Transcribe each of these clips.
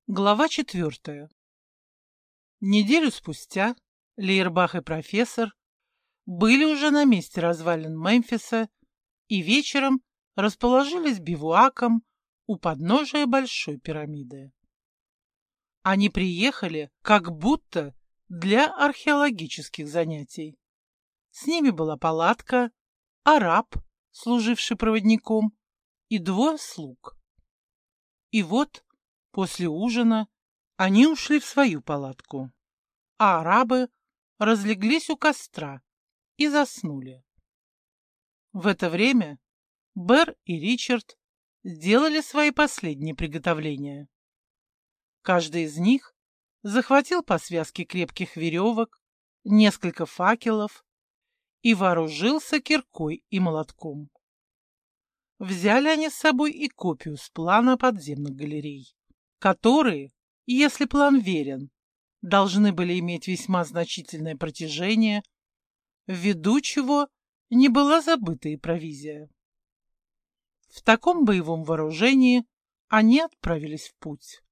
Глава 4. Неделю спустя Лейербах и профессор были уже на месте развалин Мемфиса и вечером расположились бивуаком у подножия Большой пирамиды. Они приехали как будто для археологических занятий. С ними была палатка, араб, служивший проводником, и двое слуг. И вот после ужина они ушли в свою палатку, а арабы разлеглись у костра и заснули. В это время Бер и Ричард сделали свои последние приготовления. Каждый из них захватил по связке крепких веревок, несколько факелов и вооружился киркой и молотком. Взяли они с собой и копию с плана подземных галерей, которые, если план верен, должны были иметь весьма значительное протяжение, ввиду чего не была забыта и провизия. В таком боевом вооружении они отправились в путь.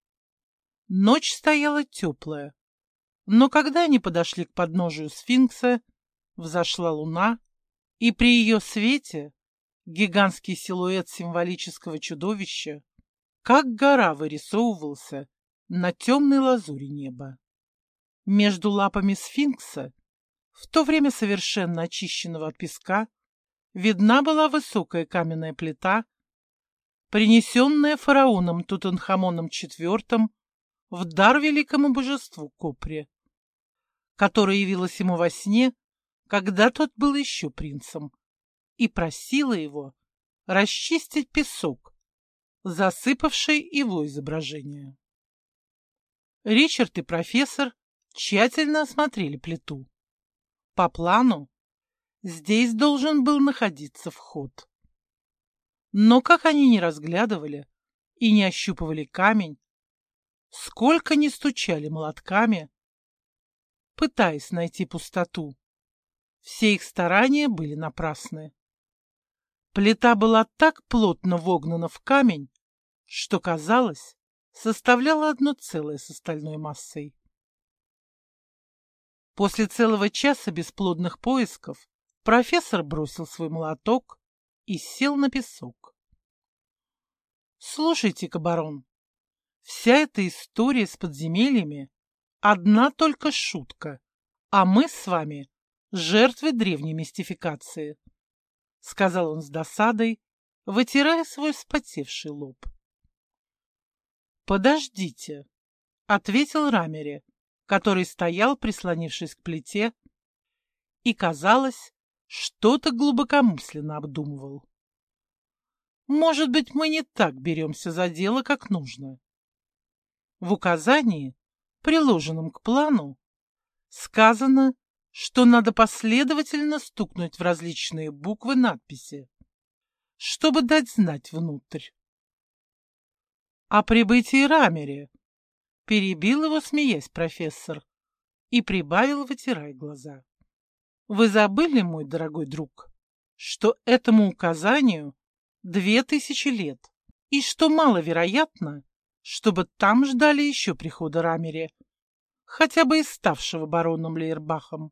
Ночь стояла теплая, но когда они подошли к подножию сфинкса, взошла луна, и при ее свете гигантский силуэт символического чудовища как гора вырисовывался на темной лазури неба. Между лапами сфинкса, в то время совершенно очищенного от песка, видна была высокая каменная плита, принесенная фараоном Тутанхамоном IV в дар великому божеству Копре, которая явилась ему во сне, когда тот был еще принцем, и просила его расчистить песок, засыпавший его изображение. Ричард и профессор тщательно осмотрели плиту. По плану здесь должен был находиться вход. Но как они не разглядывали и не ощупывали камень, сколько ни стучали молотками, пытаясь найти пустоту, все их старания были напрасны. Плита была так плотно вогнана в камень, что, казалось, составляла одно целое с остальной массой. После целого часа бесплодных поисков профессор бросил свой молоток и сел на песок. «Слушайте-ка, барон, вся эта история с подземельями — одна только шутка, а мы с вами — жертвы древней мистификации», — сказал он с досадой, вытирая свой вспотевший лоб. «Подождите», — ответил Рамери, который стоял, прислонившись к плите, и, казалось, что-то глубокомысленно обдумывал. «Может быть, мы не так беремся за дело, как нужно. В указании, приложенном к плану, сказано, что надо последовательно стукнуть в различные буквы надписи, чтобы дать знать внутрь. О прибытии Рамери перебил его, смеясь, профессор, и прибавил, вытирая глаза. Вы забыли, мой дорогой друг, что этому указанию 2000 лет, и что маловероятно, чтобы там ждали еще прихода Рамери, хотя бы и ставшего бароном Лейербахом.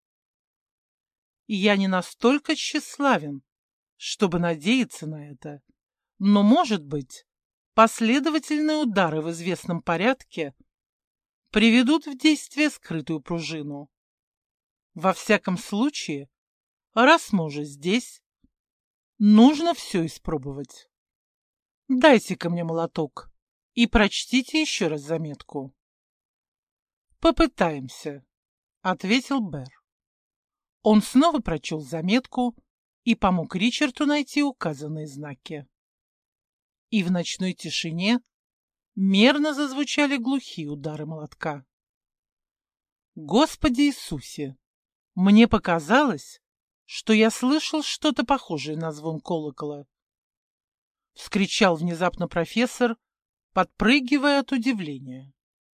Я не настолько тщеславен, чтобы надеяться на это, но, может быть, последовательные удары в известном порядке приведут в действие скрытую пружину. Во всяком случае, раз мы уже здесь, нужно все испробовать. Дайте-ка мне молоток и прочтите еще раз заметку. «Попытаемся», — ответил Бер. Он снова прочел заметку и помог Ричарду найти указанные знаки. И в ночной тишине мерно зазвучали глухие удары молотка. «Господи Иисусе! Мне показалось, что я слышал что-то похожее на звон колокола!» — вскричал внезапно профессор, подпрыгивая от удивления.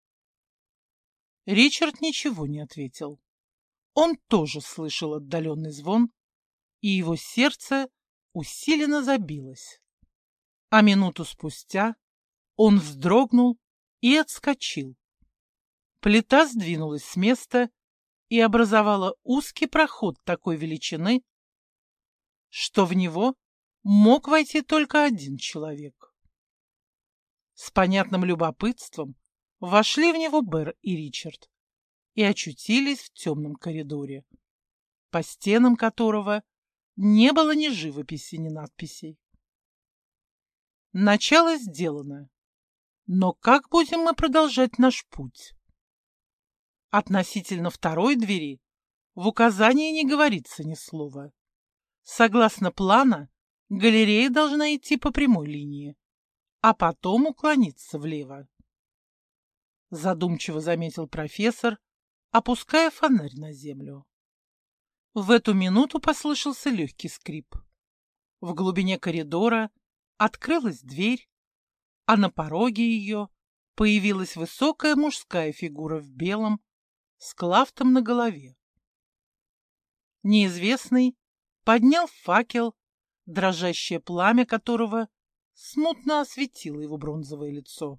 Ричард ничего не ответил. Он тоже слышал отдаленный звон, и его сердце усиленно забилось. А минуту спустя он вздрогнул и отскочил. Плита сдвинулась с места и образовала узкий проход такой величины, что в него мог войти только один человек. С понятным любопытством вошли в него Бэр и Ричард и очутились в темном коридоре, по стенам которого не было ни живописи, ни надписей. Начало сделано, но как будем мы продолжать наш путь? Относительно второй двери в указании не говорится ни слова. Согласно плана, галерея должна идти по прямой линии, а потом уклониться влево. Задумчиво заметил профессор, опуская фонарь на землю. В эту минуту послышался легкий скрип. В глубине коридора открылась дверь, а на пороге ее появилась высокая мужская фигура в белом с клафтом на голове. Неизвестный поднял факел, дрожащее пламя которого смутно осветило его бронзовое лицо.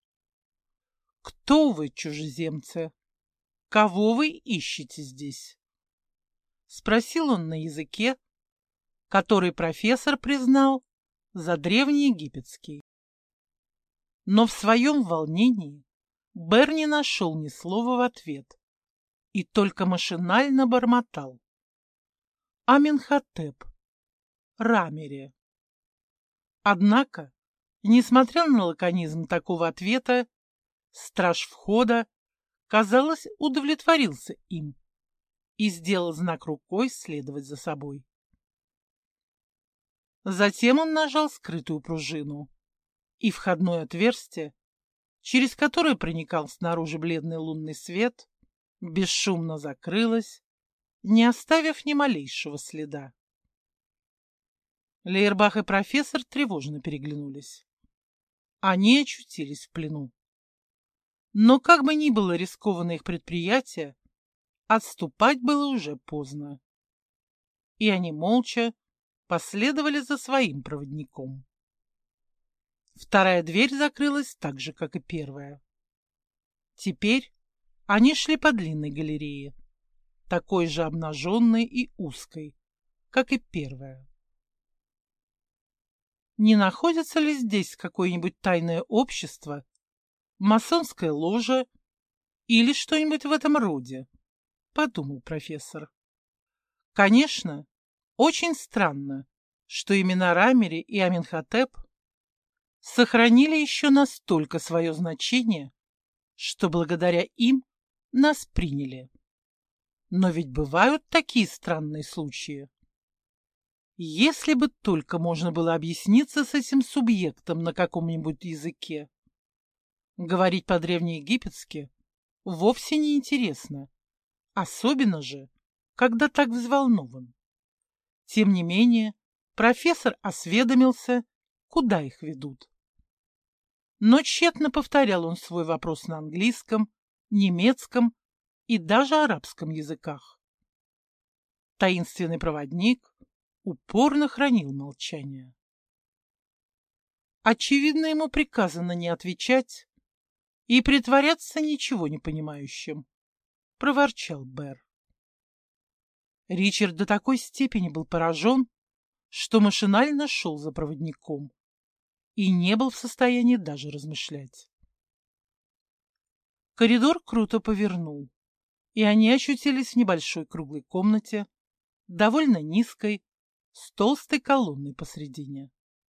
«Кто вы, чужеземцы? Кого вы ищете здесь?» — спросил он на языке, который профессор признал за древнеегипетский. Но в своем волнении Бэр не нашел ни слова в ответ и только машинально бормотал: «Аменхотеп, Рамире». Однако, несмотря на лаконизм такого ответа, страж входа, казалось, удовлетворился им и сделал знак рукой следовать за собой. Затем он нажал скрытую пружину, и входное отверстие, через которое проникал снаружи бледный лунный свет, бесшумно закрылось, не оставив ни малейшего следа. Лейербах и профессор тревожно переглянулись. Они очутились в плену. Но как бы ни было рискованно их предприятие, отступать было уже поздно. И они молча последовали за своим проводником. Вторая дверь закрылась так же, как и первая. Теперь они шли по длинной галерее, такой же обнаженной и узкой, как и первая. Не находится ли здесь какое-нибудь тайное общество, масонская ложа или что-нибудь в этом роде? — подумал профессор. Конечно, очень странно, что имена Рамири и Аменхотеп сохранили еще настолько свое значение, что благодаря им нас приняли. Но ведь бывают такие странные случаи. Если бы только можно было объясниться с этим субъектом на каком-нибудь языке. Говорить по-древнеегипетски вовсе не интересно, особенно же, когда так взволнован. Тем не менее, профессор осведомился, куда их ведут. Но тщетно повторял он свой вопрос на английском, немецком и даже арабском языках. Таинственный проводник упорно хранил молчание. Очевидно, ему приказано не отвечать и притворяться ничего не понимающим, — проворчал Бэр. Ричард до такой степени был поражен, что машинально шел за проводником и не был в состоянии даже размышлять. Коридор круто повернул, и они очутились в небольшой круглой комнате, довольно низкой, с толстой колонной посредине.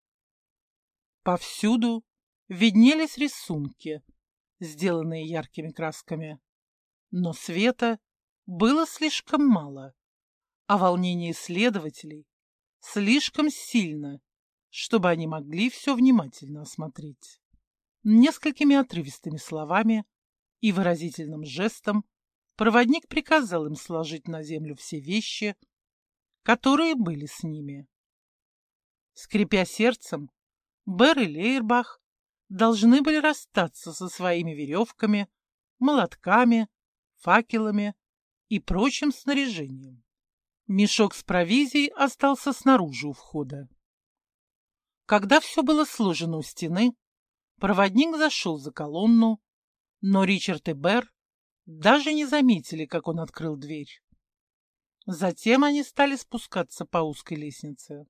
Повсюду виднелись рисунки, сделанные яркими красками, но света было слишком мало, а волнение исследователей слишком сильно, чтобы они могли все внимательно осмотреть. Несколькими отрывистыми словами и выразительным жестом проводник приказал им сложить на землю все вещи, которые были с ними. Скрипя сердцем, Бэр и Лейербах должны были расстаться со своими веревками, молотками, факелами и прочим снаряжением. Мешок с провизией остался снаружи у входа. Когда все было сложено у стены, Проводник зашел за колонну, но Ричард и Бэр даже не заметили, как он открыл дверь. Затем они стали спускаться по узкой лестнице.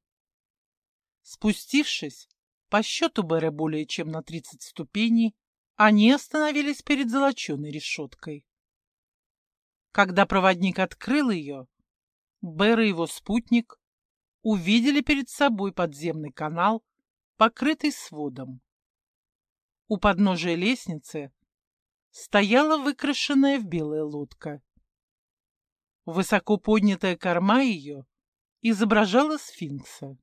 Спустившись, по счету Бэра более чем на 30 ступеней, они остановились перед золоченой решеткой. Когда проводник открыл ее, Бэр и его спутник увидели перед собой подземный канал, покрытый сводом. У подножия лестницы стояла выкрашенная в белое лодка. Высоко поднятая корма ее изображала сфинкса.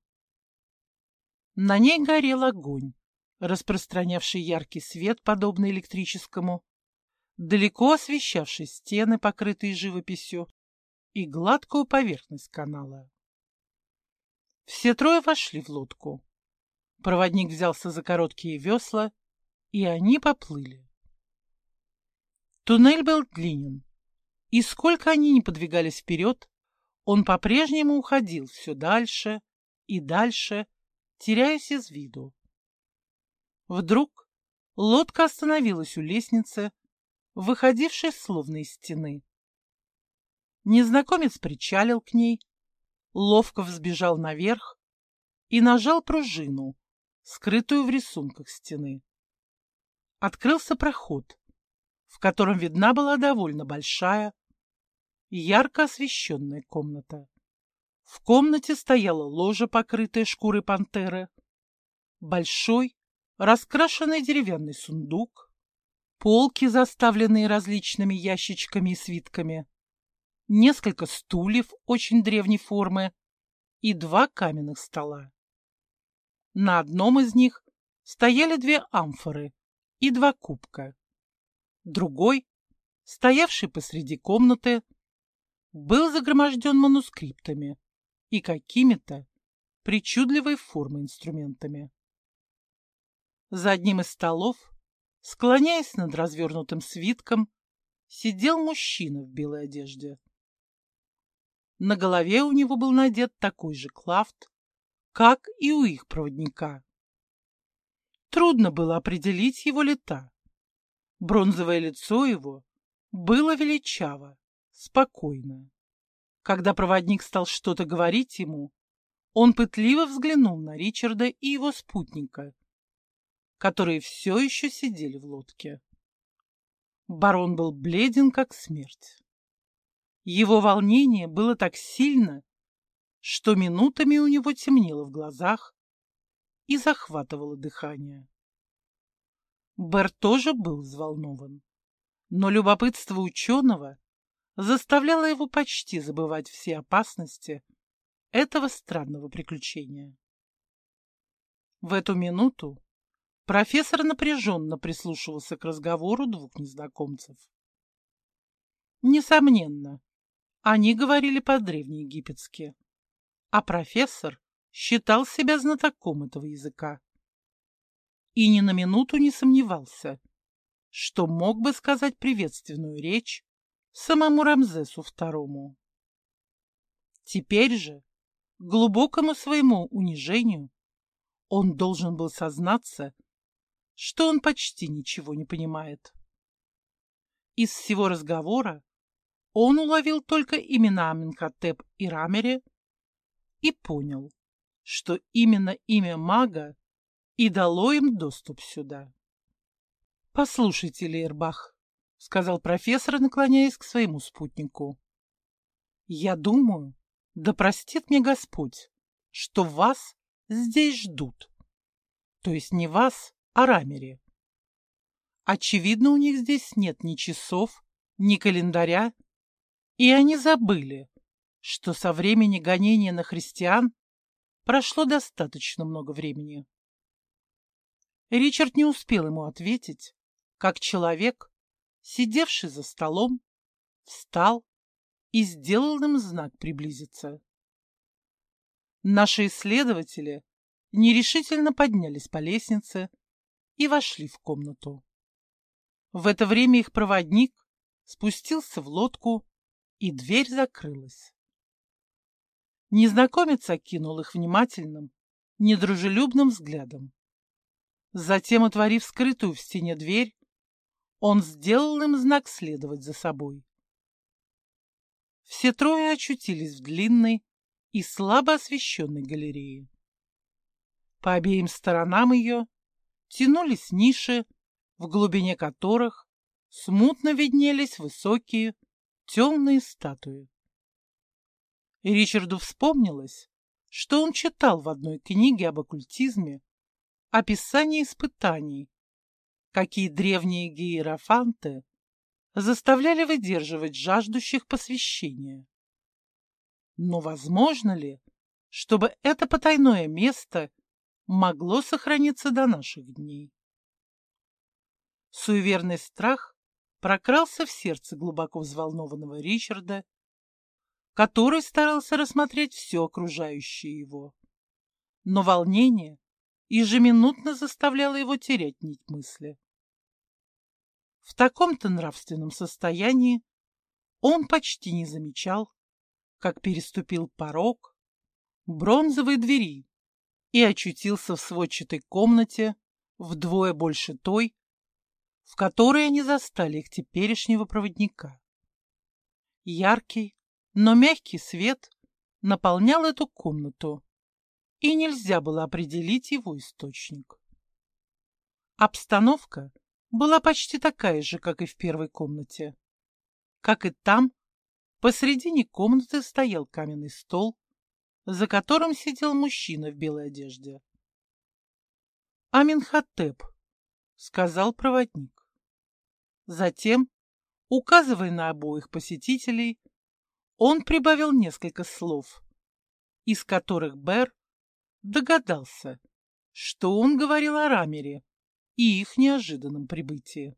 На ней горел огонь, распространявший яркий свет, подобный электрическому, далеко освещавший стены, покрытые живописью, и гладкую поверхность канала. Все трое вошли в лодку. Проводник взялся за короткие весла, и они поплыли. Туннель был длинен, и сколько они ни подвигались вперед, он по-прежнему уходил все дальше и дальше, теряясь из виду. Вдруг лодка остановилась у лестницы, выходившей словно из стены. Незнакомец причалил к ней, ловко взбежал наверх и нажал пружину, скрытую в рисунках стены. Открылся проход, в котором видна была довольно большая, ярко освещенная комната. В комнате стояла ложа, покрытая шкурой пантеры, большой, раскрашенный деревянный сундук, полки, заставленные различными ящичками и свитками, несколько стульев очень древней формы и два каменных стола. На одном из них стояли две амфоры и два кубка. Другой, стоявший посреди комнаты, был загроможден манускриптами и какими-то причудливой формы инструментами. За одним из столов, склоняясь над развернутым свитком, сидел мужчина в белой одежде. На голове у него был надет такой же клафт, как и у их проводника. Трудно было определить его лета. Бронзовое лицо его было величаво, спокойно. Когда проводник стал что-то говорить ему, он пытливо взглянул на Ричарда и его спутника, которые все еще сидели в лодке. Барон был бледен, как смерть. Его волнение было так сильно, что минутами у него темнело в глазах и захватывало дыхание. Бэр тоже был взволнован, но любопытство ученого заставляло его почти забывать все опасности этого странного приключения. В эту минуту профессор напряженно прислушивался к разговору двух незнакомцев. Несомненно, они говорили по-древнеегипетски, а профессор считал себя знатоком этого языка и ни на минуту не сомневался, что мог бы сказать приветственную речь самому Рамзесу II. Теперь же, к глубокому своему унижению, он должен был сознаться, что он почти ничего не понимает. Из всего разговора он уловил только имена Аменхотеп и Рамери и понял, что именно имя мага и дало им доступ сюда. — Послушайте, Лейербах, — сказал профессор, наклоняясь к своему спутнику, — я думаю, да простит мне Господь, что вас здесь ждут. То есть не вас, а Рамери. Очевидно, у них здесь нет ни часов, ни календаря, и они забыли, что со времени гонения на христиан прошло достаточно много времени. Ричард не успел ему ответить, как человек, сидевший за столом, встал и сделал им знак приблизиться. Наши исследователи нерешительно поднялись по лестнице и вошли в комнату. В это время их проводник спустился в лодку, и дверь закрылась. Незнакомец окинул их внимательным, недружелюбным взглядом. Затем, отворив скрытую в стене дверь, он сделал им знак следовать за собой. Все трое очутились в длинной и слабо освещенной галерее. По обеим сторонам ее тянулись ниши, в глубине которых смутно виднелись высокие темные статуи. И Ричарду вспомнилось, что он читал в одной книге об оккультизме описание испытаний, какие древние иерофанты заставляли выдерживать жаждущих посвящения. Но возможно ли, чтобы это потайное место могло сохраниться до наших дней? Суеверный страх прокрался в сердце глубоко взволнованного Ричарда, который старался рассмотреть все окружающее его. Но волнение ежеминутно заставляло его терять нить мысли. В таком-то нравственном состоянии он почти не замечал, как переступил порог бронзовой двери и очутился в сводчатой комнате вдвое больше той, в которой они застали их теперешнего проводника. Яркий, но мягкий свет наполнял эту комнату, и нельзя было определить его источник. Обстановка была почти такая же, как и в первой комнате. Как и там, посредине комнаты стоял каменный стол, за которым сидел мужчина в белой одежде. «Аменхотеп», — сказал проводник. Затем, указывая на обоих посетителей, он прибавил несколько слов, из которых Бер догадался, что он говорил о Рамере и их неожиданном прибытии.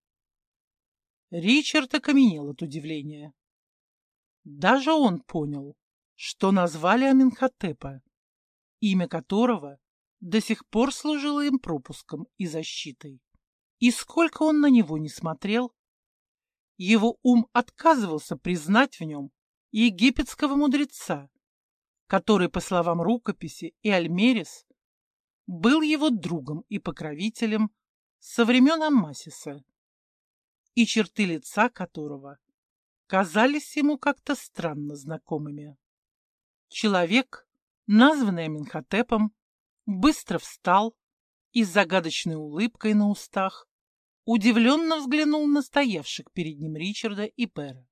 Ричард окаменел от удивления. Даже он понял, что назвали Аменхотепа, имя которого до сих пор служило им пропуском и защитой. И сколько он на него не смотрел, его ум отказывался признать в нем египетского мудреца, который, по словам рукописи и Альмерис, был его другом и покровителем со времен Аммасиса, и черты лица которого казались ему как-то странно знакомыми. Человек, названный Аменхотепом, быстро встал и с загадочной улыбкой на устах удивленно взглянул на стоявших перед ним Ричарда и Бера.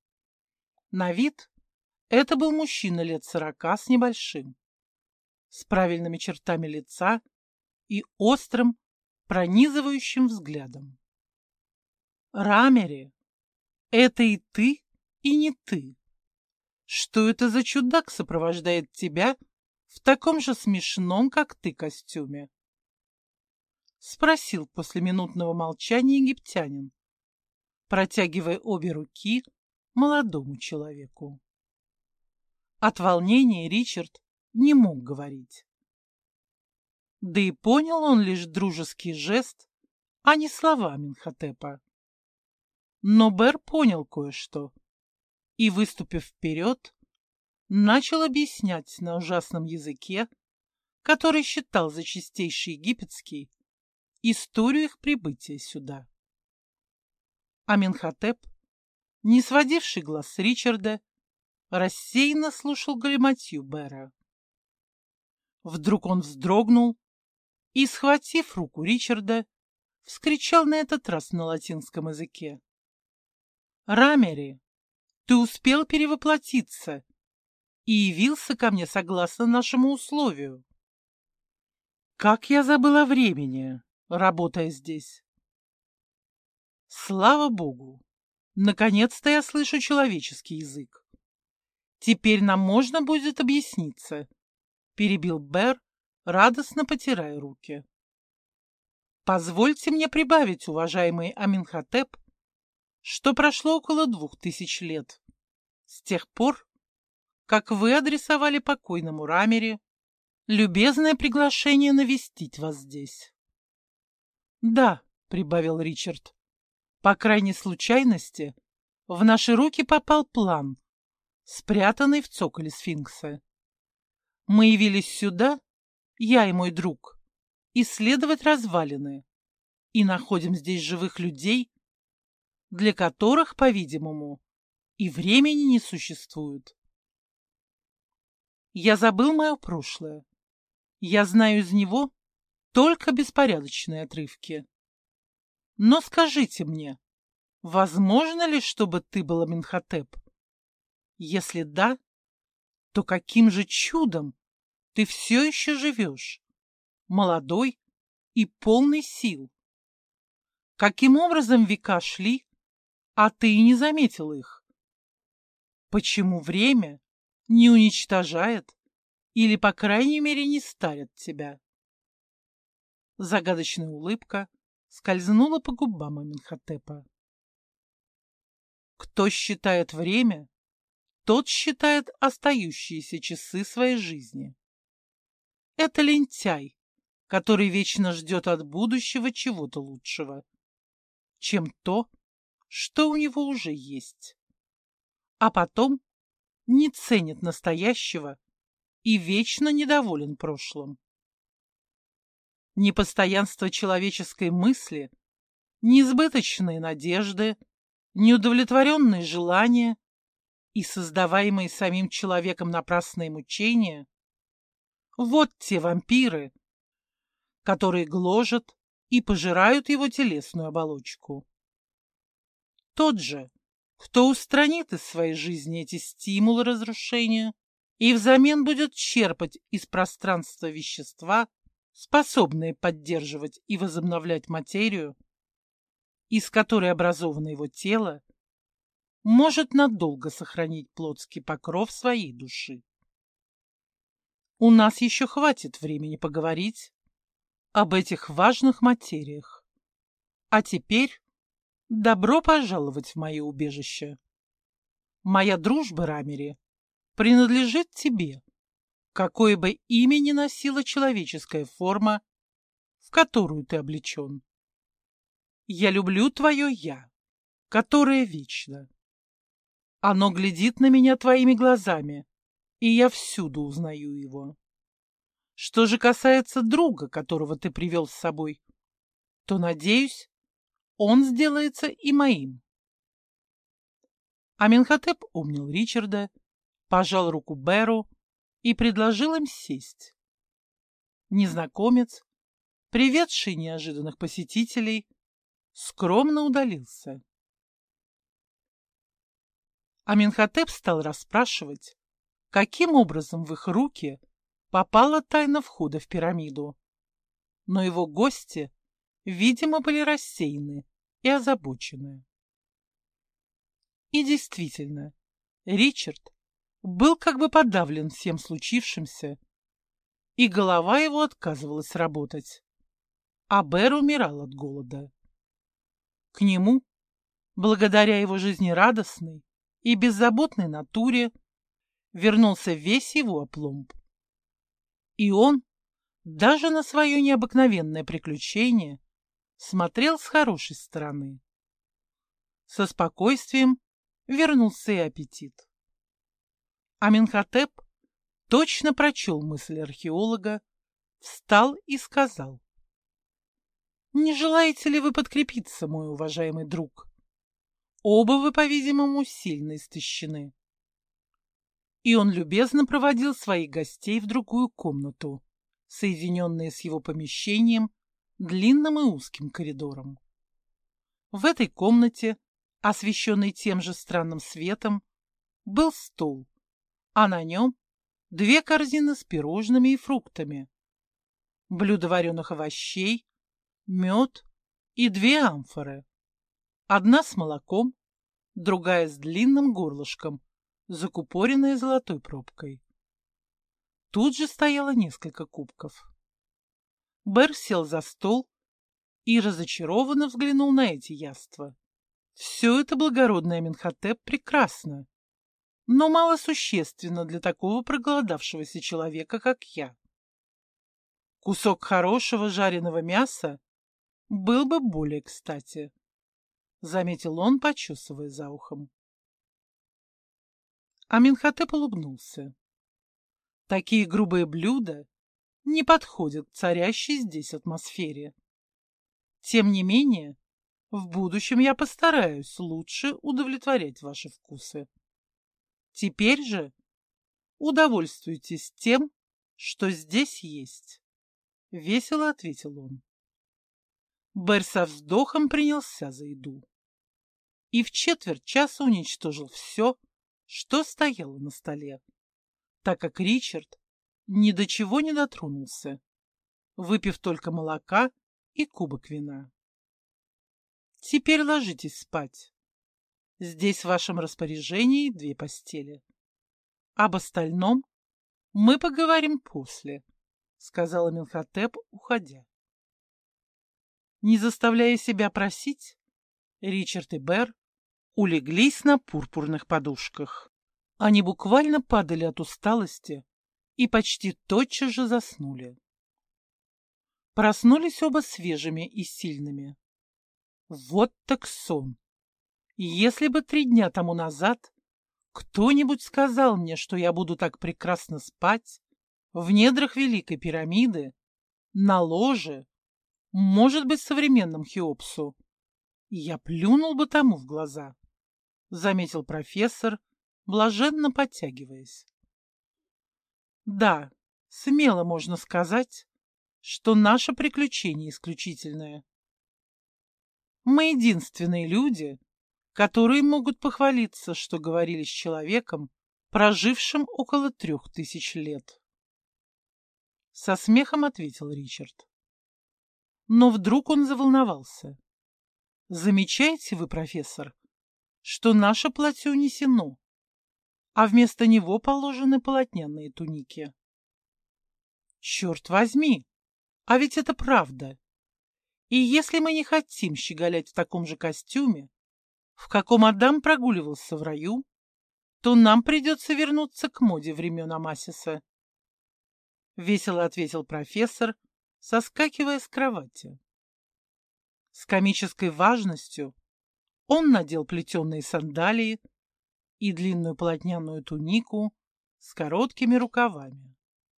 На вид это был мужчина лет 40 с небольшим, с правильными чертами лица и острым, пронизывающим взглядом. «Рамери, это и ты, и не ты. Что это за чудак сопровождает тебя в таком же смешном, как ты, костюме?» — спросил после минутного молчания египтянин, протягивая обе руки молодому человеку. От волнения Ричард не мог говорить. Да и понял он лишь дружеский жест, а не слова Аменхотепа. Но Бер понял кое-что и, выступив вперед, начал объяснять на ужасном языке, который считал за чистейший египетский, историю их прибытия сюда. Аменхотеп, не сводивший глаз с Ричарда, рассеянно слушал галиматью Бера. Вдруг он вздрогнул и, схватив руку Ричарда, вскричал на этот раз на латинском языке: «Рамери, ты успел перевоплотиться и явился ко мне согласно нашему условию. Как я забыла времени, работая здесь. Слава Богу, наконец-то я слышу человеческий язык. Теперь нам можно будет объясниться», — перебил Бер, радостно потирая руки. «Позвольте мне прибавить, уважаемый Аменхотеп, что прошло около 2000 лет с тех пор, как вы адресовали покойному Рамере любезное приглашение навестить вас здесь». «Да», — прибавил Ричард, — «по крайней случайности в наши руки попал план, спрятанный в цоколе сфинкса. Мы явились сюда, я и мой друг, исследовать развалины и находим здесь живых людей, для которых, по-видимому, и времени не существует. Я забыл мое прошлое. Я знаю из него только беспорядочные отрывки. Но скажите мне, возможно ли, чтобы ты был Аменхотеп? Если да, то каким же чудом ты все еще живешь, молодой и полный сил? Каким образом века шли, а ты и не заметил их? Почему время не уничтожает или, по крайней мере, не старит тебя? Загадочная улыбка скользнула по губам Аменхотепа. Кто считает время, тот считает остающиеся часы своей жизни. Это лентяй, который вечно ждет от будущего чего-то лучшего, чем то, что у него уже есть. А потом не ценит настоящего и вечно недоволен прошлым. Непостоянство человеческой мысли, неизбыточные надежды, неудовлетворенные желания и создаваемые самим человеком напрасные мучения — вот те вампиры, которые гложат и пожирают его телесную оболочку. Тот же, кто устранит из своей жизни эти стимулы разрушения и взамен будет черпать из пространства вещества, способные поддерживать и возобновлять материю, из которой образовано его тело, может надолго сохранить плотский покров своей души. У нас еще хватит времени поговорить об этих важных материях. А теперь добро пожаловать в мое убежище. Моя дружба, Рамири, принадлежит тебе, какое бы имя ни носила человеческая форма, в которую ты облечен. Я люблю твое «я», которое вечно. Оно глядит на меня твоими глазами, и я всюду узнаю его. Что же касается друга, которого ты привел с собой, то, надеюсь, он сделается и моим. Аменхотеп обнял Ричарда, пожал руку Беру и предложил им сесть. Незнакомец, приведший неожиданных посетителей, скромно удалился. Аменхотеп стал расспрашивать, каким образом в их руки попала тайна входа в пирамиду. Но его гости, видимо, были рассеяны и озабочены. И действительно, Ричард был как бы подавлен всем случившимся, и голова его отказывалась работать, а Бер умирал от голода. К нему, благодаря его жизнерадостной и беззаботной натуре, вернулся весь его опломб. И он, даже на свое необыкновенное приключение, смотрел с хорошей стороны. Со спокойствием вернулся и аппетит. Аменхотеп точно прочел мысль археолога, встал и сказал: «Не желаете ли вы подкрепиться, мой уважаемый друг? Оба вы, по-видимому, сильно истощены». И он любезно проводил своих гостей в другую комнату, соединенные с его помещением длинным и узким коридором. В этой комнате, освещенной тем же странным светом, был стол, а на нем 2 корзины с пирожными и фруктами, блюдо вареных овощей, мед и 2 амфоры. Одна с молоком, другая с длинным горлышком, закупоренная золотой пробкой. Тут же стояло несколько кубков. Бер сел за стол и разочарованно взглянул на эти яства. Все это благородный Аменхотеп прекрасно, но мало существенно для такого проголодавшегося человека, как я. Кусок хорошего жареного мяса был бы более кстати, — заметил он, почесывая за ухом. Аменхотеп улыбнулся. Такие грубые блюда не подходят к царящей здесь атмосфере. Тем не менее, в будущем я постараюсь лучше удовлетворять ваши вкусы. Теперь же удовольствуйтесь тем, что здесь есть, — весело ответил он. Бэр со вздохом принялся за еду и в четверть часа уничтожил все, что стояло на столе, так как Ричард ни до чего не дотронулся, выпив только молока и кубок вина. Теперь ложитесь спать. Здесь в вашем распоряжении 2 постели. Об остальном мы поговорим после, — сказала Менхотеп, уходя. Не заставляя себя просить, Ричард и Бэр улеглись на пурпурных подушках. Они буквально падали от усталости и почти тотчас же заснули. Проснулись оба свежими и сильными. Вот так сон! Если бы 3 дня тому назад кто-нибудь сказал мне, что я буду так прекрасно спать в недрах Великой пирамиды, на ложе, может быть, современном Хеопсу, я плюнул бы тому в глаза, — заметил профессор, блаженно подтягиваясь. Да, смело можно сказать, что наше приключение исключительное. Мы единственные люди, которые могут похвалиться, что говорили с человеком, прожившим около 3000 лет. Со смехом ответил Ричард. Но вдруг он заволновался. Замечаете вы, профессор, что наше платье унесено, а вместо него положены полотняные туники? Черт возьми, а ведь это правда. И если мы не хотим щеголять в таком же костюме, в каком Адам прогуливался в раю, то нам придется вернуться к моде времен Амасиса. Весело ответил профессор, соскакивая с кровати. С комической важностью он надел плетеные сандалии и длинную полотняную тунику с короткими рукавами.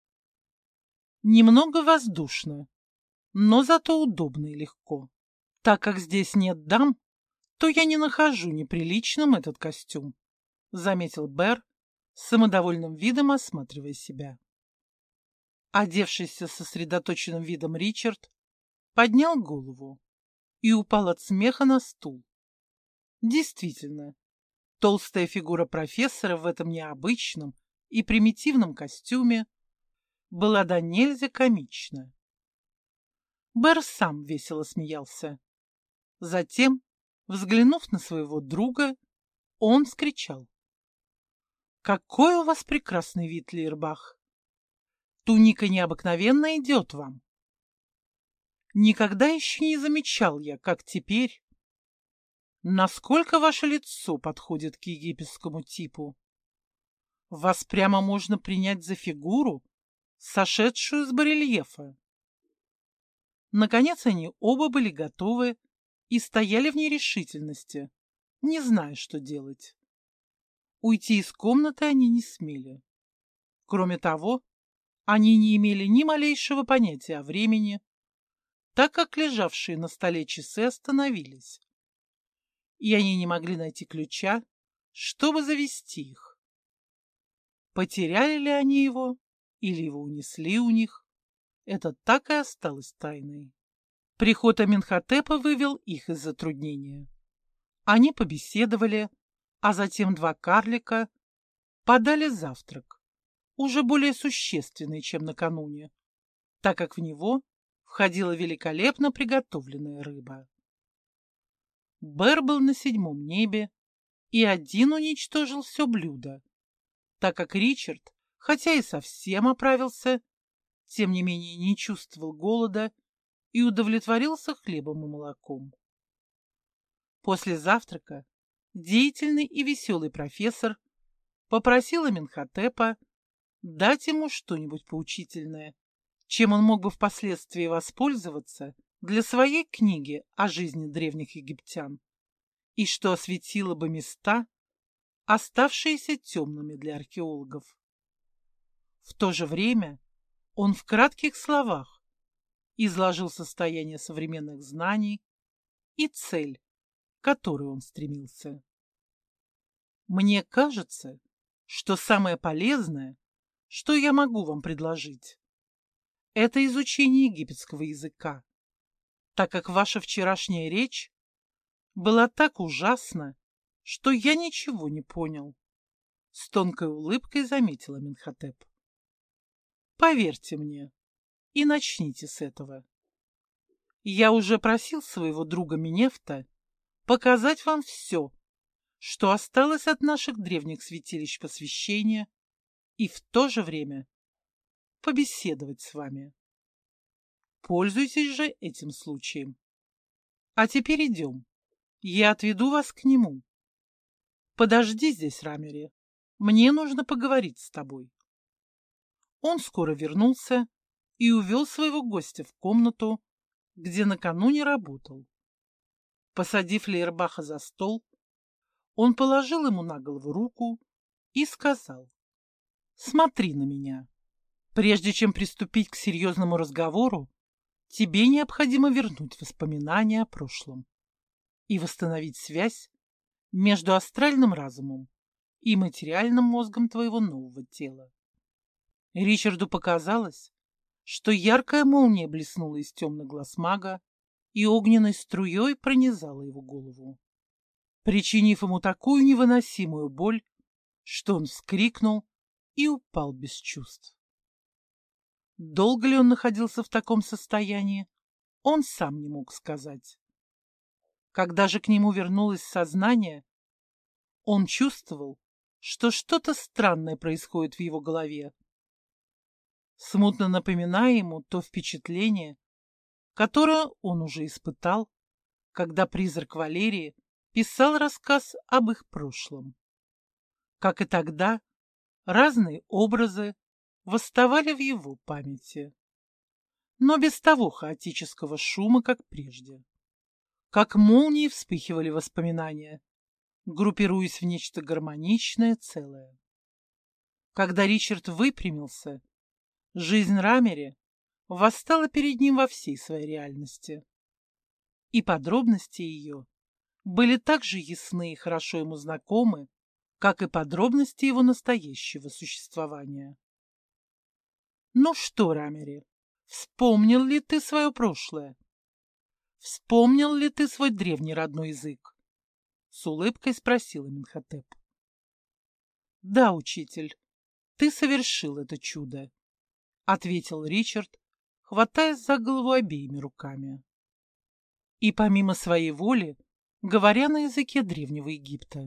Немного воздушно, но зато удобно и легко. Так как здесь нет дам, то я не нахожу неприличным этот костюм, — заметил Бэр, с самодовольным видом осматривая себя. Одевшийся сосредоточенным видом Ричард поднял голову и упал от смеха на стул. Действительно, толстая фигура профессора в этом необычном и примитивном костюме была до нельзя комична. Бэр сам весело смеялся. Затем, взглянув на своего друга, он вскричал: «Какой у вас прекрасный вид, Лейербах! Туника необыкновенно идет вам. Никогда еще не замечал я, как теперь, насколько ваше лицо подходит к египетскому типу. Вас прямо можно принять за фигуру, сошедшую с барельефа». Наконец они оба были готовы и стояли в нерешительности, не зная, что делать. Уйти из комнаты они не смели. Кроме того, они не имели ни малейшего понятия о времени, так как лежавшие на столе часы остановились, и они не могли найти ключа, чтобы завести их. Потеряли ли они его или его унесли у них, это так и осталось тайной. Приход Аменхотепа вывел их из затруднения. Они побеседовали, а затем 2 карлика подали завтрак, уже более существенный, чем накануне, так как в него входила великолепно приготовленная рыба. Бэр был на 7-м небе и один уничтожил все блюдо, так как Ричард, хотя и совсем оправился, тем не менее не чувствовал голода и удовлетворился хлебом и молоком. После завтрака деятельный и веселый профессор попросил Аменхотепа дать ему что-нибудь поучительное, чем он мог бы впоследствии воспользоваться для своей книги о жизни древних египтян, и что осветило бы места, оставшиеся темными для археологов. В то же время Он в кратких словах изложил состояние современных знаний и цель, к которой он стремился. Мне кажется, что самое полезное, что я могу вам предложить, это изучение египетского языка, так как ваша вчерашняя речь была так ужасна, что я ничего не понял, — с тонкой улыбкой заметила Аминхотеп. Поверьте мне и начните с этого. Я уже просил своего друга Минефта показать вам все, что осталось от наших древних святилищ посвящения, и в то же время побеседовать с вами. Пользуйтесь же этим случаем. А теперь идем. Я отведу вас к нему. Подожди здесь, Рамери. Мне нужно поговорить с тобой. Он скоро вернулся и увел своего гостя в комнату, где накануне работал. Посадив Лейербаха за стол, он положил ему на голову руку и сказал: «Смотри на меня. Прежде чем приступить к серьезному разговору, тебе необходимо вернуть воспоминания о прошлом и восстановить связь между астральным разумом и материальным мозгом твоего нового тела». Ричарду показалось, что яркая молния блеснула из темных глаз мага и огненной струей пронизала его голову, причинив ему такую невыносимую боль, что он вскрикнул и упал без чувств. Долго ли он находился в таком состоянии, он сам не мог сказать. Когда же к нему вернулось сознание, он чувствовал, что что-то странное происходит в его голове, смутно напоминая ему то впечатление, которое он уже испытал, когда призрак Валерии писал рассказ об их прошлом. Как и тогда, разные образы восставали в его памяти, но без того хаотического шума, как прежде. Как молнии вспыхивали воспоминания, группируясь в нечто гармоничное целое. Когда Ричард выпрямился, жизнь Рамери восстала перед ним во всей своей реальности, и подробности ее были так же ясны и хорошо ему знакомы, как и подробности его настоящего существования. «Ну что, Рамери, вспомнил ли ты свое прошлое? Вспомнил ли ты свой древний родной язык?» — с улыбкой спросила Аминхотеп. «Да, учитель, ты совершил это чудо», — ответил Ричард, хватаясь за голову обеими руками. И помимо своей воли, говоря на языке древнего Египта.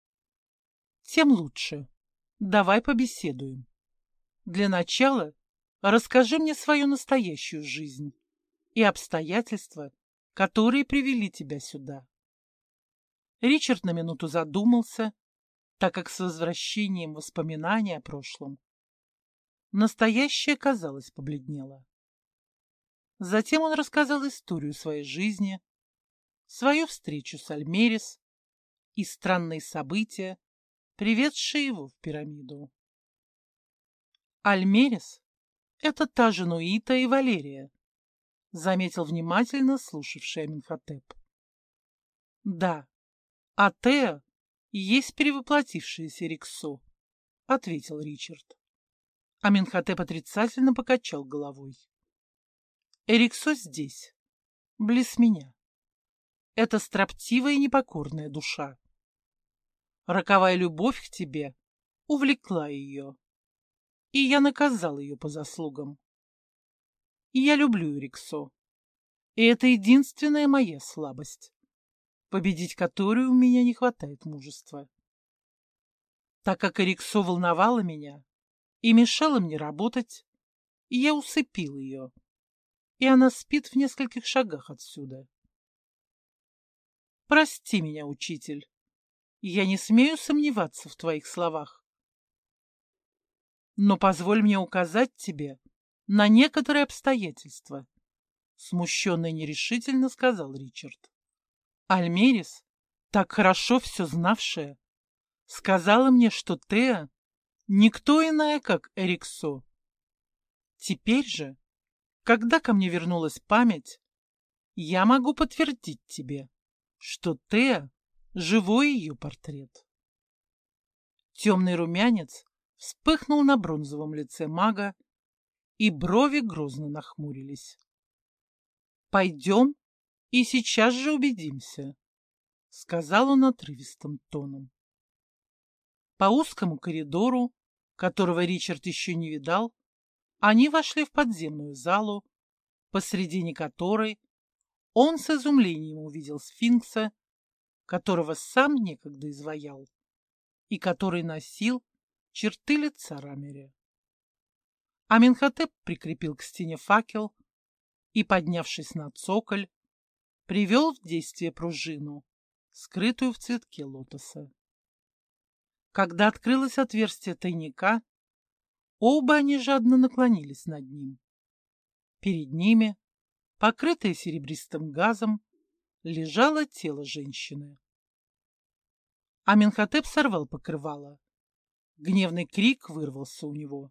«Тем лучше. Давай побеседуем. Для начала расскажи мне свою настоящую жизнь и обстоятельства, которые привели тебя сюда». Ричард на минуту задумался, так как с возвращением воспоминаний о прошлом настоящее, казалось, побледнело. Затем он рассказал историю своей жизни, свою встречу с Альмерис и странные события, приведшие его в пирамиду. «Альмерис — это та же Нуита и Валерия», — заметил внимательно слушавший Аминхотеп. «Да, а Теа есть перевоплотившаяся Риксо», — ответил Ричард. Аминхотеп отрицательно покачал головой. «Эриксо здесь, близ меня. Это строптивая и непокорная душа. Роковая любовь к тебе увлекла ее, и я наказал ее по заслугам. И я люблю Эриксо, и это единственная моя слабость, победить которую у меня не хватает мужества. Так как Эриксо волновала меня и мешала мне работать, я усыпил ее, и она спит в нескольких шагах отсюда. Прости меня, учитель, я не смею сомневаться в твоих словах. Но позволь мне указать тебе на некоторые обстоятельства, смущенно и нерешительно сказал Ричард. Альмерис, так хорошо все знавшая, сказала мне, что Теа никто иная, как Эриксо. Теперь же, когда ко мне вернулась память, я могу подтвердить тебе, что Теа — живой ее портрет. Темный румянец вспыхнул на бронзовом лице мага, и брови грозно нахмурились. «Пойдем и сейчас же убедимся», — сказал он отрывистым тоном. По узкому коридору, которого Ричард еще не видал, они вошли в подземную залу, посредине которой он с изумлением увидел сфинкса, которого сам некогда изваял и который носил черты лица Рамери. Аменхотеп прикрепил к стене факел и, поднявшись на цоколь, привел в действие пружину, скрытую в цветке лотоса. Когда открылось отверстие тайника, оба они жадно наклонились над ним. Перед ними, покрытое серебристым газом, лежало тело женщины. Аменхотеп сорвал покрывало. Гневный крик вырвался у него.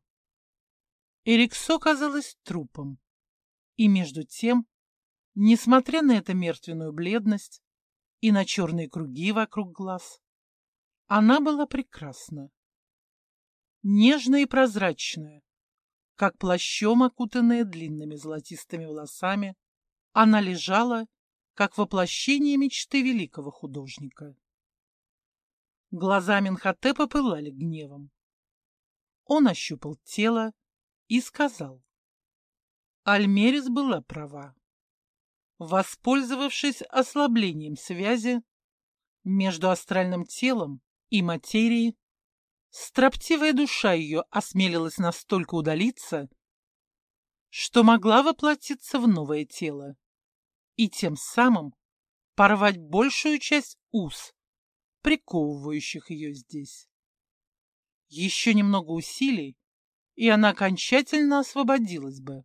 Эриксо казалась трупом. И между тем, несмотря на эту мертвенную бледность и на черные круги вокруг глаз, она была прекрасна. Нежная и прозрачная, как плащом окутанная длинными золотистыми волосами, она лежала, как воплощение мечты великого художника. Глаза Аменхотепа пылали гневом. Он ощупал тело и сказал: Альмерис была права. Воспользовавшись ослаблением связи между астральным телом и материей, строптивая душа ее осмелилась настолько удалиться, что могла воплотиться в новое тело и тем самым порвать большую часть уз, приковывающих ее здесь. Еще немного усилий, и она окончательно освободилась бы.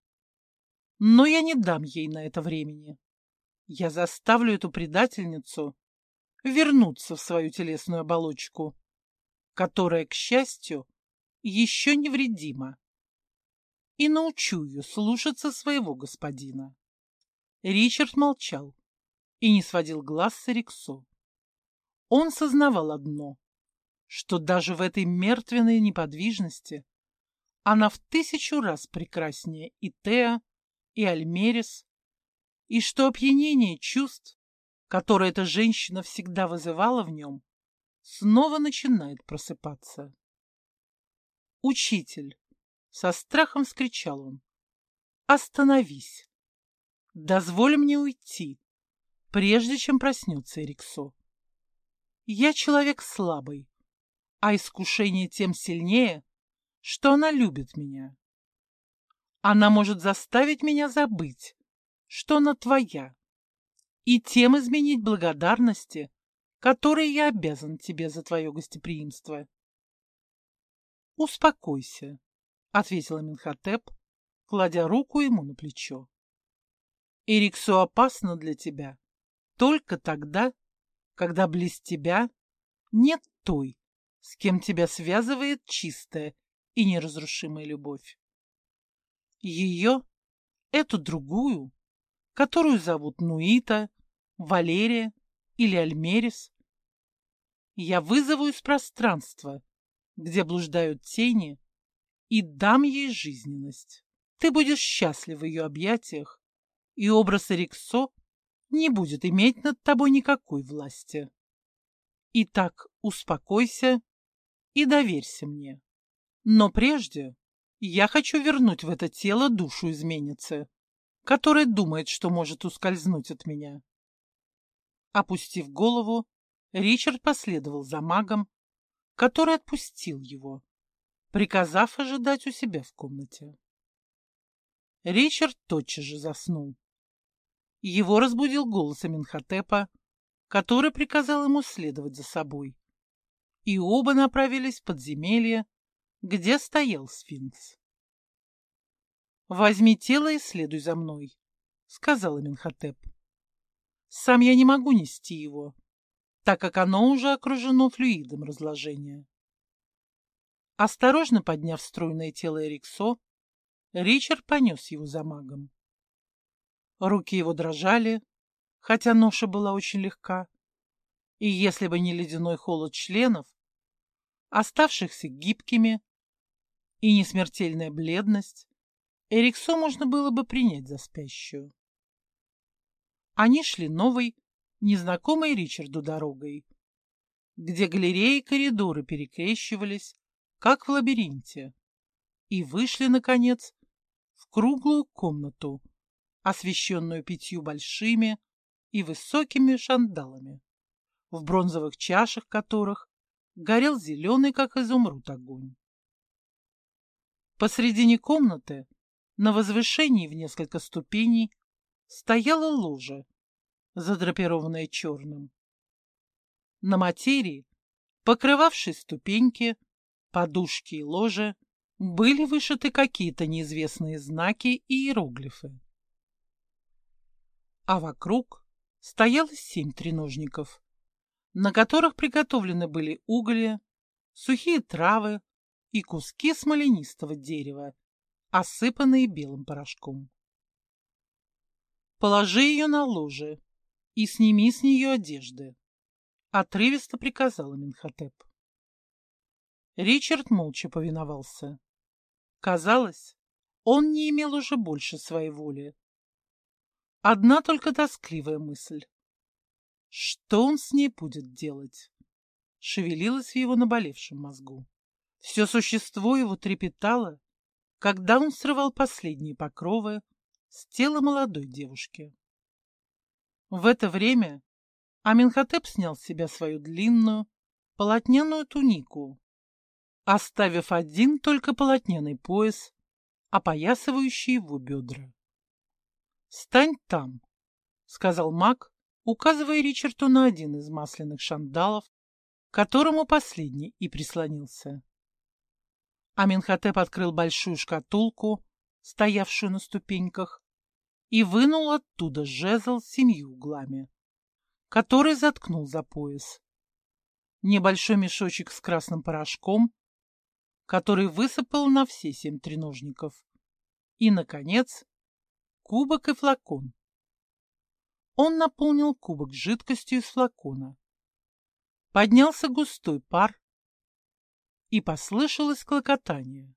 Но я не дам ей на это времени. Я заставлю эту предательницу вернуться в свою телесную оболочку, которая, к счастью, еще невредима, и научу ее слушаться своего господина. Ричард молчал и не сводил глаз с Эриксо. Он сознавал одно, что даже в этой мертвенной неподвижности она в 1000 раз прекраснее и Теа, и Альмерис, и что опьянение чувств, которое эта женщина всегда вызывала в нем, снова начинает просыпаться. «Учитель!» — со страхом вскричал он. «Остановись! Дозволь мне уйти, прежде чем проснется Эриксо. Я человек слабый, а искушение тем сильнее, что она любит меня. Она может заставить меня забыть, что она твоя, и тем изменить благодарности, которые я обязан тебе за твое гостеприимство». «Успокойся», — ответил Аменхотеп, кладя руку ему на плечо. «Эриксо опасно для тебя только тогда, когда близ тебя нет той, с кем тебя связывает чистая и неразрушимая любовь. Ее, эту другую, которую зовут Нуита, Валерия или Альмерис, я вызову из пространства, где блуждают тени, и дам ей жизненность. Ты будешь счастлив в ее объятиях, и образ Эриксо не будет иметь над тобой никакой власти. Итак, успокойся и доверься мне. Но прежде я хочу вернуть в это тело душу изменницы, которая думает, что может ускользнуть от меня». Опустив голову, Ричард последовал за магом, который отпустил его, приказав ожидать у себя в комнате. Ричард тотчас же заснул. Его разбудил голос Аменхотепа, который приказал ему следовать за собой, и оба направились в подземелье, где стоял сфинкс. «Возьми тело и следуй за мной», — сказал Аменхотеп. «Сам я не могу нести его, так как оно уже окружено флюидом разложения». Осторожно подняв стройное тело Эриксо, Ричард понес его за магом. Руки его дрожали, хотя ноша была очень легка, и если бы не ледяной холод членов, оставшихся гибкими, и не смертельная бледность, Эриксо можно было бы принять за спящую. Они шли новой, незнакомой Ричарду дорогой, где галереи и коридоры перекрещивались, как в лабиринте, и вышли, наконец, в круглую комнату, освещенную 5 большими и высокими шандалами, в бронзовых чашах которых горел зеленый, как изумруд, огонь. Посредине комнаты, на возвышении в несколько ступеней, стояла ложа, задрапированная черным. На материи, покрывавшей ступеньки, подушки и ложе, были вышиты какие-то неизвестные знаки и иероглифы. А вокруг стояло 7 треножников, на которых приготовлены были угли, сухие травы и куски смоленистого дерева, осыпанные белым порошком. «Положи ее на ложе и сними с нее одежды», — отрывисто приказала Аминхотеп. Ричард молча повиновался. Казалось, он не имел уже больше своей воли. Одна только тоскливая мысль. Что он с ней будет делать? Шевелилась в его наболевшем мозгу. Все существо его трепетало, когда он срывал последние покровы с тела молодой девушки. В это время Аминхотеп снял с себя свою длинную полотняную тунику, оставив один только полотняный пояс, опоясывающий его бедра. «Стань там», — сказал маг, указывая Ричарду на один из масляных шандалов, к которому последний и прислонился. Аминхотеп открыл большую шкатулку, стоявшую на ступеньках, и вынул оттуда жезл с 7 углами, который заткнул за пояс. Небольшой мешочек с красным порошком, который высыпал на все 7 треножников. И, наконец, кубок и флакон. Он наполнил кубок жидкостью из флакона. Поднялся густой пар, и послышалось клокотание.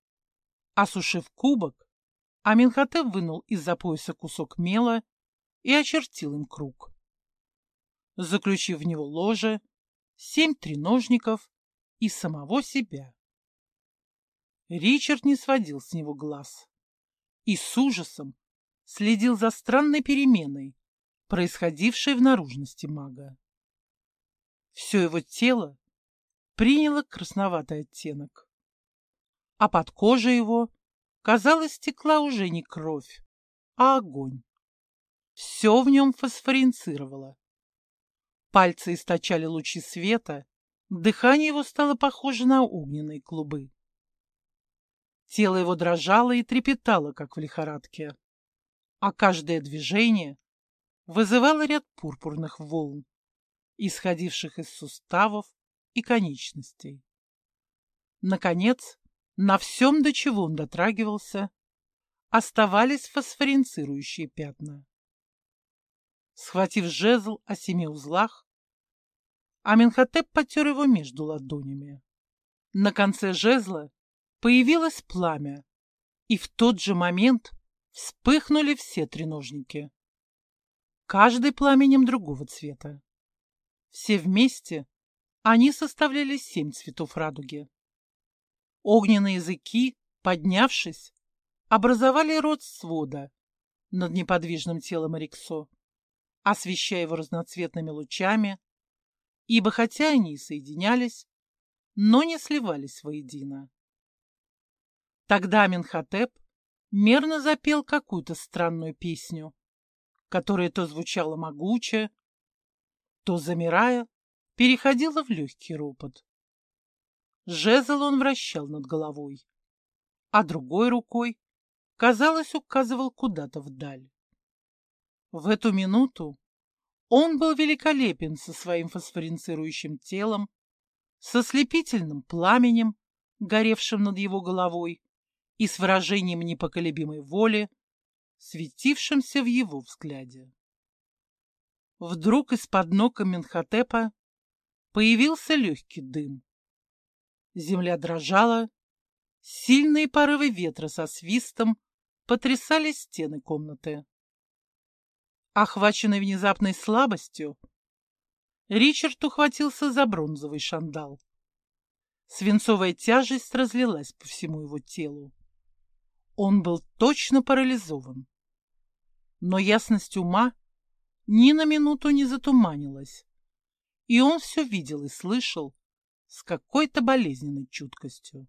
Осушив кубок, Аминхотеп вынул из-за пояса кусок мела и очертил им круг, заключив в него ложе, 7 треножников и самого себя. Ричард не сводил с него глаз и с ужасом следил за странной переменой, происходившей в наружности мага. Все его тело приняло красноватый оттенок, а под кожей его, казалось, стекла уже не кровь, а огонь. Все в нем фосфоринцировало. Пальцы источали лучи света, дыхание его стало похоже на огненные клубы. Тело его дрожало и трепетало, как в лихорадке, а каждое движение вызывало ряд пурпурных волн, исходивших из суставов и конечностей. Наконец, на всем, до чего он дотрагивался, оставались фосфоринцирующие пятна. Схватив жезл о 7 узлах, Аминхотеп потер его между ладонями. На конце жезла появилось пламя, и в тот же момент вспыхнули все треножники, каждый пламенем другого цвета. Все вместе они составляли 7 цветов радуги. Огненные языки, поднявшись, образовали рот свода над неподвижным телом Эриксо, освещая его разноцветными лучами, ибо хотя они и соединялись, но не сливались воедино. Тогда Аминхотеп мерно запел какую-то странную песню, которая то звучала могуче, то, замирая, переходила в легкий ропот. Жезл он вращал над головой, а другой рукой, казалось, указывал куда-то вдаль. В эту минуту он был великолепен со своим фосфоринцирующим телом, со слепительным пламенем, горевшим над его головой и с выражением непоколебимой воли, светившимся в его взгляде. Вдруг из-под ног Аменхотепа появился легкий дым. Земля дрожала, сильные порывы ветра со свистом потрясали стены комнаты. Охваченный внезапной слабостью, Ричард ухватился за бронзовый шандал. Свинцовая тяжесть разлилась по всему его телу. Он был точно парализован. Но ясность ума ни на минуту не затуманилась, и он все видел и слышал с какой-то болезненной чуткостью.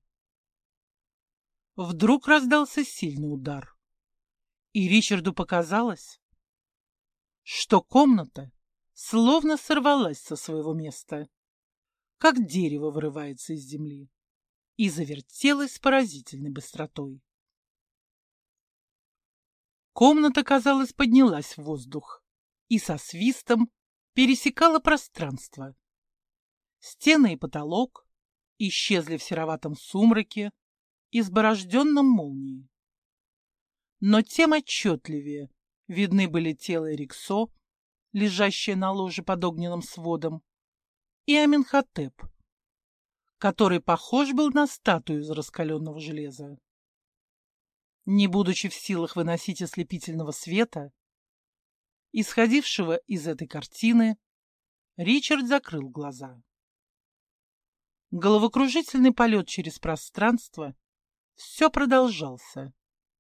Вдруг раздался сильный удар, и Ричарду показалось, что комната словно сорвалась со своего места, как дерево вырывается из земли, и завертелась с поразительной быстротой. Комната, казалось, поднялась в воздух и со свистом пересекала пространство. Стены и потолок исчезли в сероватом сумраке, изборожденном молнией. Но тем отчетливее видны были тело Эриксо, лежащее на ложе под огненным сводом, и Аменхотеп, который похож был на статую из раскаленного железа. Не будучи в силах выносить ослепительного света, исходившего из этой картины, Ричард закрыл глаза. Головокружительный полет через пространство все продолжался.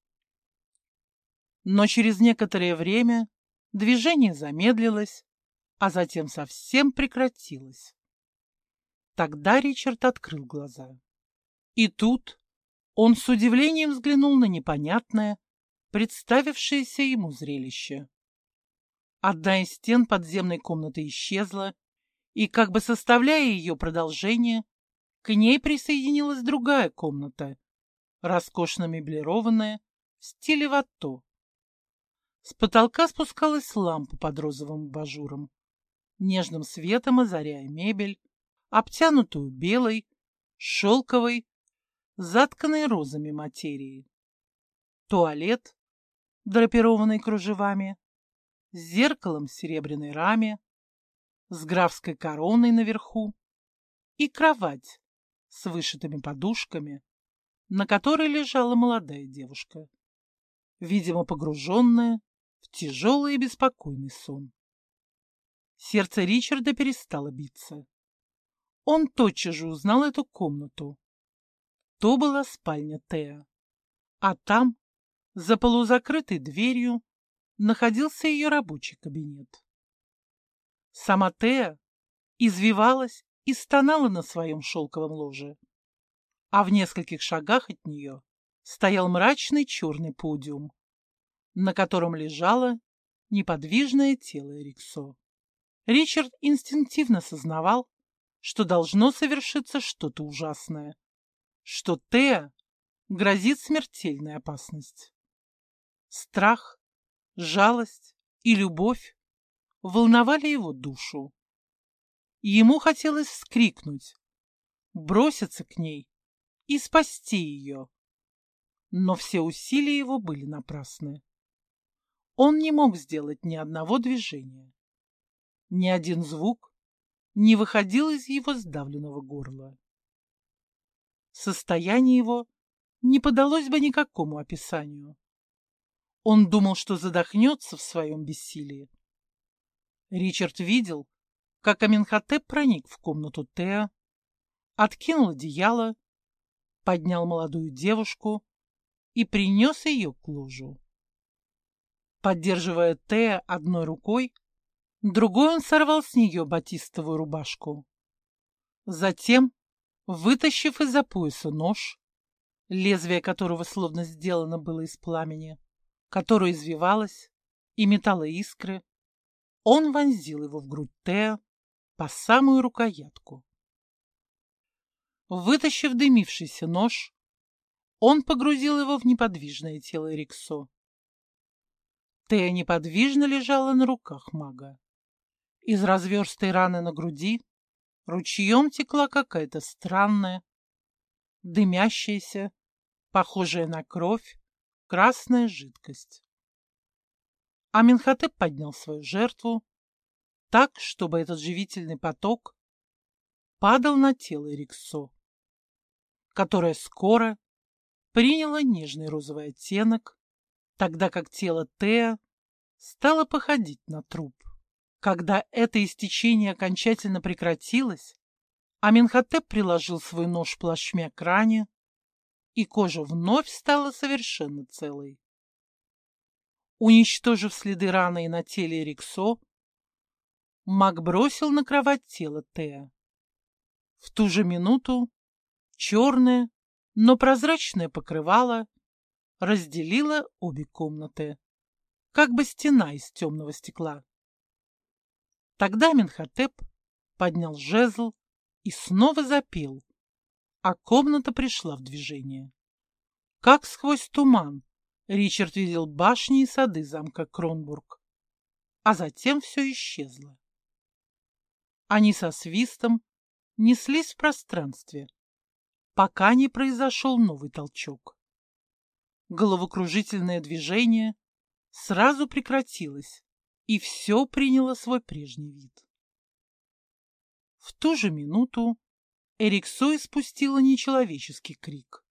Но через некоторое время движение замедлилось, а затем совсем прекратилось. Тогда Ричард открыл глаза. И тут он с удивлением взглянул на непонятное, представившееся ему зрелище. Одна из стен подземной комнаты исчезла, и, как бы составляя ее продолжение, к ней присоединилась другая комната, роскошно меблированная в стиле Ватто. С потолка спускалась лампа под розовым абажуром, нежным светом озаряя мебель, обтянутую белой, шелковой, затканной розами материи. Туалет, драпированный кружевами, с зеркалом в серебряной раме, с графской короной наверху и кровать с вышитыми подушками, на которой лежала молодая девушка, видимо, погруженная в тяжелый и беспокойный сон. Сердце Ричарда перестало биться. Он тотчас же узнал эту комнату. То была спальня Теа, а там, за полузакрытой дверью, находился ее рабочий кабинет. Сама Теа извивалась и стонала на своем шелковом ложе, а в нескольких шагах от нее стоял мрачный черный подиум, на котором лежало неподвижное тело Эриксо. Ричард инстинктивно сознавал, что должно совершиться что-то ужасное, что Теа грозит смертельная опасность. Страх, жалость и любовь волновали его душу. Ему хотелось вскрикнуть, броситься к ней и спасти ее. Но все усилия его были напрасны. Он не мог сделать ни одного движения. Ни один звук не выходил из его сдавленного горла. Состояние его не поддалось бы никакому описанию. Он думал, что задохнется в своем бессилии. Ричард видел, как Аменхотеп проник в комнату Теа, откинул одеяло, поднял молодую девушку и принес ее к ложу. Поддерживая Теа одной рукой, другой он сорвал с нее батистовую рубашку. Затем, вытащив из-за пояса нож, лезвие которого словно сделано было из пламени, которое извивалось и метало искры, он вонзил его в грудь Теа по самую рукоятку. Вытащив дымившийся нож, он погрузил его в неподвижное тело Эриксо. Теа неподвижно лежала на руках мага. Из разверстой раны на груди ручьем текла какая-то странная, дымящаяся, похожая на кровь, красная жидкость. Аменхотеп поднял свою жертву так, чтобы этот живительный поток падал на тело Эриксо, которое скоро приняло нежный розовый оттенок, тогда как тело Теа стало походить на труп. Когда это истечение окончательно прекратилось, Аменхотеп приложил свой нож плашмя к ране, и кожа вновь стала совершенно целой. Уничтожив следы раны и на теле Эриксо, маг бросил на кровать тело Теа. В ту же минуту черное, но прозрачное покрывало разделило обе комнаты, как бы стена из темного стекла. Тогда Аменхотеп поднял жезл и снова запел, а комната пришла в движение. Как сквозь туман Ричард видел башни и сады замка Кронбург, а затем все исчезло. Они со свистом неслись в пространстве, пока не произошел новый толчок. Головокружительное движение сразу прекратилось, и все приняло свой прежний вид. В ту же минуту Эриксо испустила нечеловеческий крик.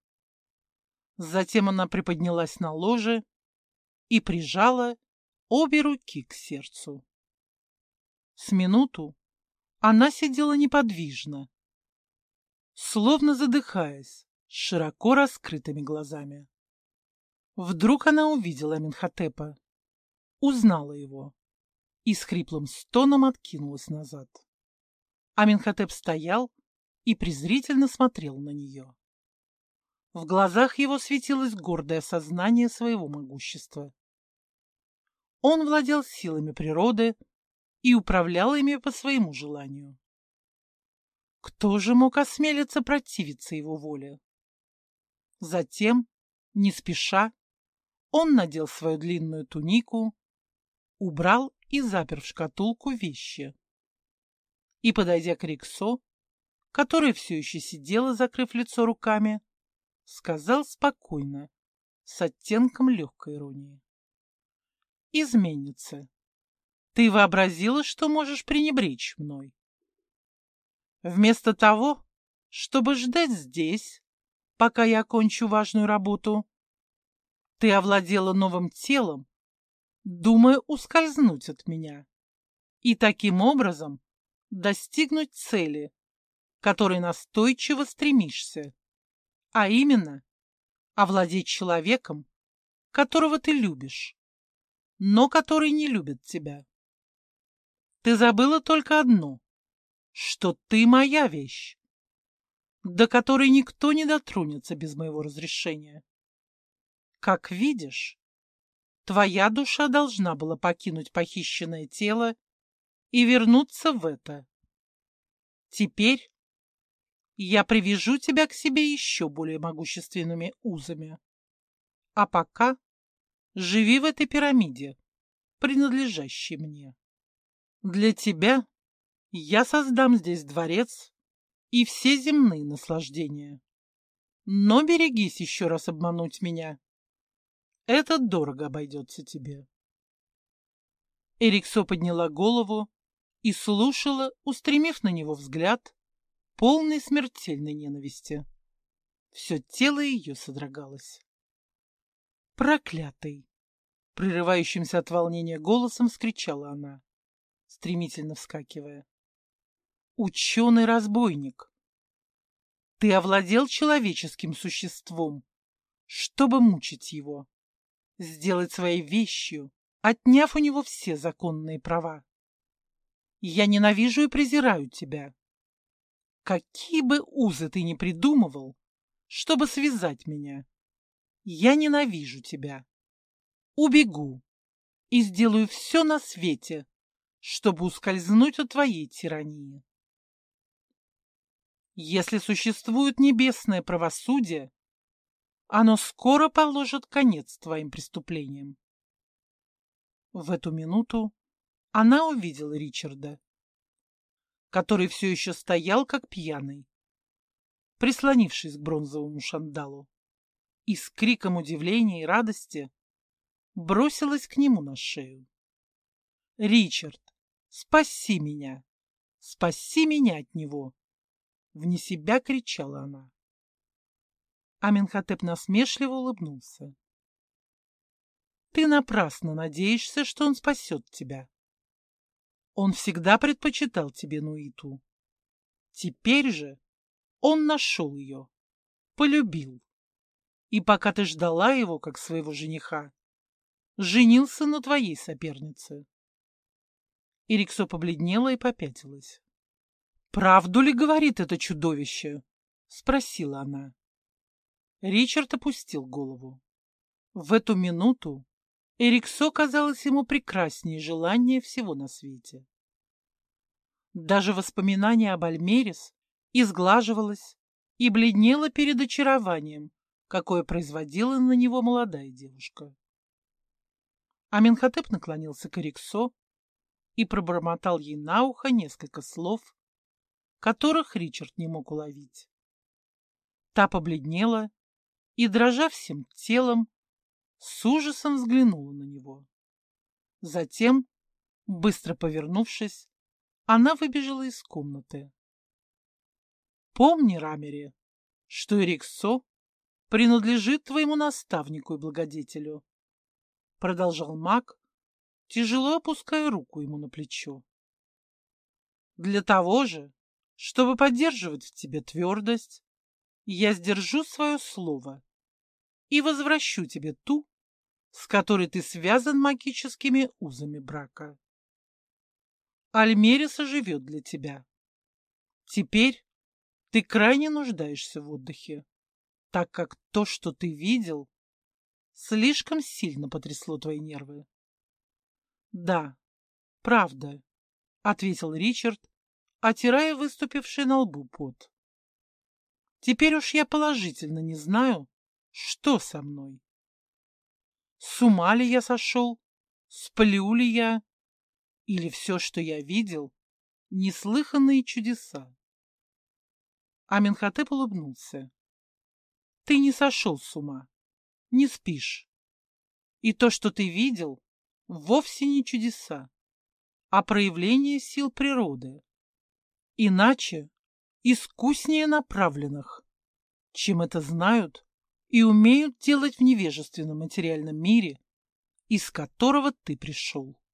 Затем она приподнялась на ложе и прижала обе руки к сердцу. С минуту она сидела неподвижно, словно задыхаясь, с широко раскрытыми глазами. Вдруг она увидела Аменхотепа, узнала его и с хриплым стоном откинулась назад. Аменхотеп стоял и презрительно смотрел на нее. В глазах его светилось гордое сознание своего могущества. Он владел силами природы и управлял ими по своему желанию. Кто же мог осмелиться противиться его воле? Затем, не спеша, он надел свою длинную тунику, убрал и запер в шкатулку вещи. И, подойдя к Эриксо, которая все еще сидела, закрыв лицо руками, сказал спокойно, с оттенком легкой иронии: «Изменница, ты вообразила, что можешь пренебречь мной. Вместо того, чтобы ждать здесь, пока я окончу важную работу, ты овладела новым телом, думая ускользнуть от меня и таким образом достигнуть цели, к которой настойчиво стремишься, а именно овладеть человеком, которого ты любишь, но который не любит тебя. Ты забыла только одно, что ты моя вещь, до которой никто не дотронется без моего разрешения. Как видишь, твоя душа должна была покинуть похищенное тело и вернуться в это. Теперь я привяжу тебя к себе еще более могущественными узами. А пока живи в этой пирамиде, принадлежащей мне. Для тебя я создам здесь дворец и все земные наслаждения. Но берегись еще раз обмануть меня. Это дорого обойдется тебе». Эриксо подняла голову и слушала, устремив на него взгляд, полный смертельной ненависти. Все тело ее содрогалось. «Проклятый!» — прерывающимся от волнения голосом вскричала она, стремительно вскакивая. «Ученый-разбойник! Ты овладел человеческим существом, чтобы мучить его, сделать своей вещью, отняв у него все законные права. Я ненавижу и презираю тебя. Какие бы узы ты ни придумывал, чтобы связать меня, я ненавижу тебя. Убегу и сделаю все на свете, чтобы ускользнуть от твоей тирании. Если существует небесное правосудие, оно скоро положит конец твоим преступлениям». В эту минуту она увидела Ричарда, который все еще стоял как пьяный, прислонившись к бронзовому шандалу, и с криком удивления и радости бросилась к нему на шею. «Ричард, спаси меня! Спаси меня от него!» Вне себя кричала она. Аменхотеп насмешливо улыбнулся. «Ты напрасно надеешься, что он спасет тебя. Он всегда предпочитал тебе Нуиту. Теперь же он нашел ее, полюбил. И пока ты ждала его, как своего жениха, женился на твоей сопернице». Ириксо побледнела и попятилась. «Правду ли говорит это чудовище?» — спросила она. Ричард опустил голову. В эту минуту Ириксо казалось ему прекраснее желания всего на свете. Даже воспоминание об Альмерис изглаживалось и бледнело перед очарованием, какое производила на него молодая девушка. Аменхотеп наклонился к Ириксо и пробормотал ей на ухо несколько слов, которых Ричард не мог уловить. Та побледнела и, дрожа всем телом, с ужасом взглянула на него. Затем, быстро повернувшись, она выбежала из комнаты. «Помни, Рамери, что Ириксо принадлежит твоему наставнику и благодетелю», — продолжал маг, тяжело опуская руку ему на плечо. «Для того же, чтобы поддерживать в тебе твердость, я сдержу свое слово и возвращу тебе ту, с которой ты связан магическими узами брака. Альмериса живет для тебя. Теперь ты крайне нуждаешься в отдыхе, так как то, что ты видел, слишком сильно потрясло твои нервы». «Да, правда», — ответил Ричард, отирая выступивший на лбу пот. «Теперь уж я положительно не знаю, что со мной. С ума ли я сошел? Сплю ли я? Или все, что я видел, неслыханные чудеса?» Аменхотеп улыбнулся. «Ты не сошел с ума, не спишь. И то, что ты видел, вовсе не чудеса, а проявление сил природы, иначе искуснее направленных, чем это знают и умеют делать в невежественном материальном мире, из которого ты пришел».